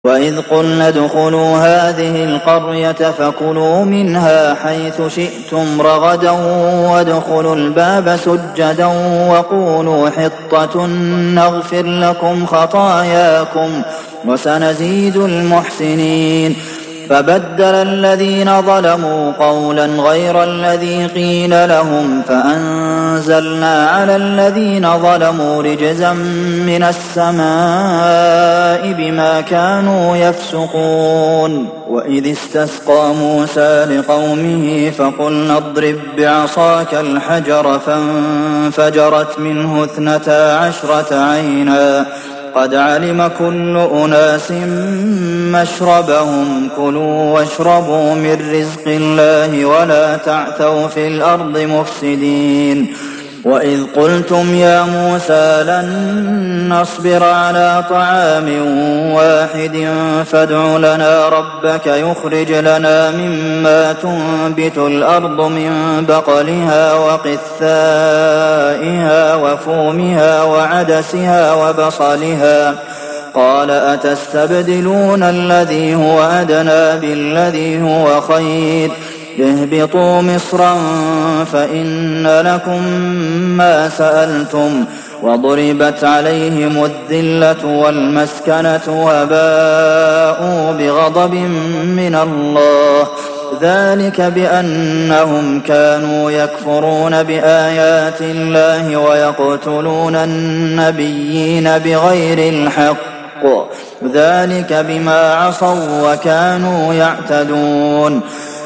وإذ قلنا ادخلوا هذه القرية فكلوا منها حيث شئتم رغدا وادخلوا الباب سجدا وقولوا حطة نغفر لكم خطاياكم وسنزيد المحسنين فبدل الذين ظلموا قولا غير الذي قيل لهم فأنزلنا على الذين ظلموا رجزا من السماء بما كانوا يفسقون وإذ استسقى موسى لقومه فقلنا اضرب بعصاك الحجر فانفجرت منه 12 عينا قد علم كل أناس مشربهم كلوا واشربوا من رزق الله ولا تعثوا في الأرض مفسدين وإذ قلتم يا موسى لن نصبر على طعام واحد فادع لنا ربك يخرج لنا مما تنبت الأرض من بقلها وقثائها وفومها وعدسها وبصلها قال أتستبدلون الذي هو أدنى بالذي هو خير اهبطوا مصرا فإن لكم ما سألتم وضربت عليهم الذلة والمسكنة وباءوا بغضب من الله ذلك بأنهم كانوا يكفرون بآيات الله ويقتلون النبيين بغير الحق ذلك بما عصوا وكانوا يعتدون